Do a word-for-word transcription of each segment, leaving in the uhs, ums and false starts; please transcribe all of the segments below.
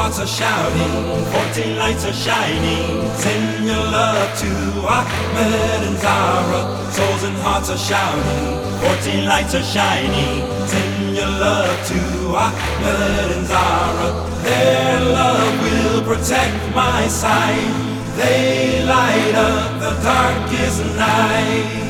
hearts are shouting, fourteen lights are shining. Send your love to Ahmed and Zahra. Souls and hearts are shouting, fourteen lights are shining. Send your love to Ahmed and Zahra. Their love will protect my sight. They light up the darkest night.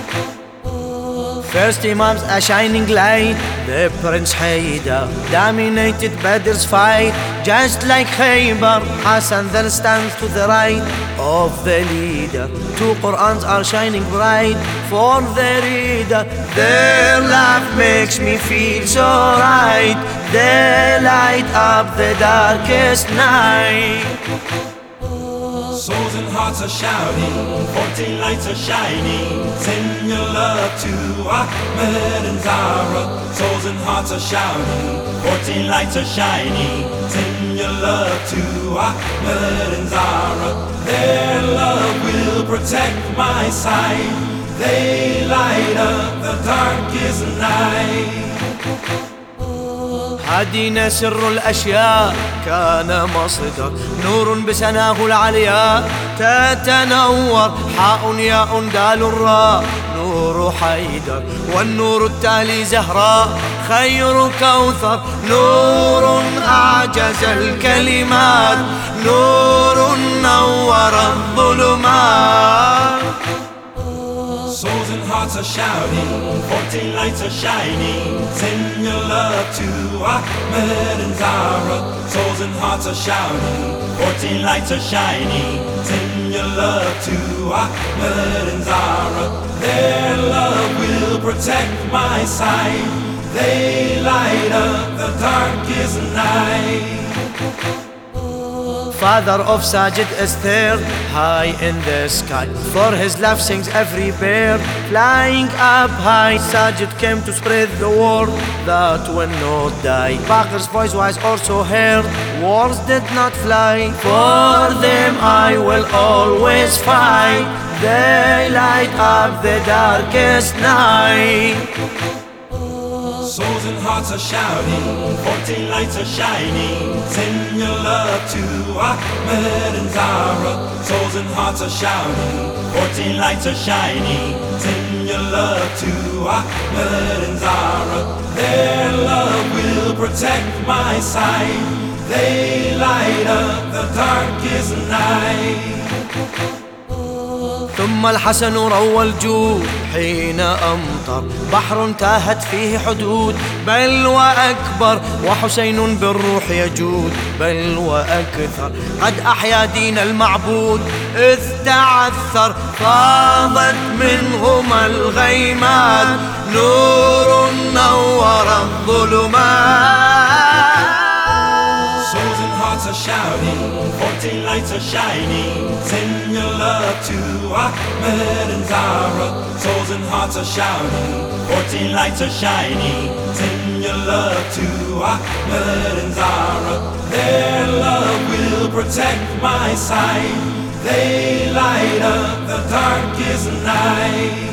First Imams a shining light. The Prince Haydar dominated Badr's fight. Just like Khaybar, Hassan then stands to the right of the leader. Two Qur'ans are shining bright for the reader. Their love makes me feel so right. They light up the darkest night. Souls and hearts are shouting, fourteen lights are shining. Send your love to Ahmed and Zahra. Souls and hearts are shouting, fourteen lights are shining. Send your love to Ahmed and Zahra. Their love will protect my sight. They light up the darkest night. هدينا سر الأشياء كان مصدر نور بسناه العلياء تتنور. حاء ياء دال الراء نور حيدر. والنور التالي زهراء خير كوثر. نور أعجز الكلمات. نور نور الظلمات. Souls and hearts are shouting, fourteen lights are shining. Send your love to Ahmed and Zahra. Souls and hearts are shouting, fourteen lights are shining. Send your love to Ahmed and Zahra. Their love will protect my sight. They light up the darkest night. Father of Sajid is third, high in the sky. For his love sings every bird, flying up high. Sajid came to spread the word that will not die. Baqir's voice was also heard, words did not fly. For them I will always fight. They light up the darkest night. Souls and hearts are shouting, fourteen lights are shining. Send your love to Ahmed and Zahra. Souls and hearts are shouting, fourteen lights are shining. Send your love to Ahmed and Zahra. Their love will protect my sight. They light up the darkest night. ثم الحسن روى الجود حين أمطر. بحر تاهت فيه حدود بل وأكبر. وحسين بالروح يجود بل وأكثر. قد أحيا دين المعبود إذ تعثر. فاضت منهما الغيمات. نور نور الظلمات. Souls and hearts are shouting, fourteen lights are shining. Send your love to Ahmed and Zahra. Souls and hearts are shouting, fourteen lights are shining. Send your love to Ahmed and Zahra. Their love will protect my sight. They light up the darkest night.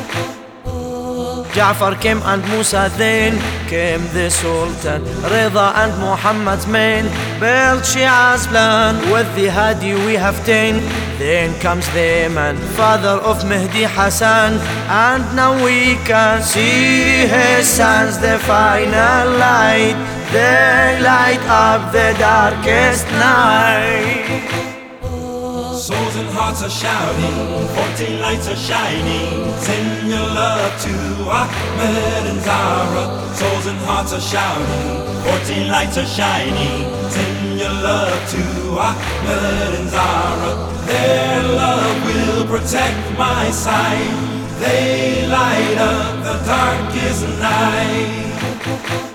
Ja'far came and Musa then came the Sultan. Rida and Muhammad's men built Shia's plan. With the Hadi we have ten. Then comes the man, father of Mehdi Hassan. And now we can see his sons, the final light. They light up the darkest night. Souls and hearts are shouting, fourteen lights are shining. Send your love to Ahmed and Zahra. Souls and hearts are shouting, fourteen lights are shining. Send your love to Ahmed and Zahra. Their love will protect my sight. They light up the darkest night.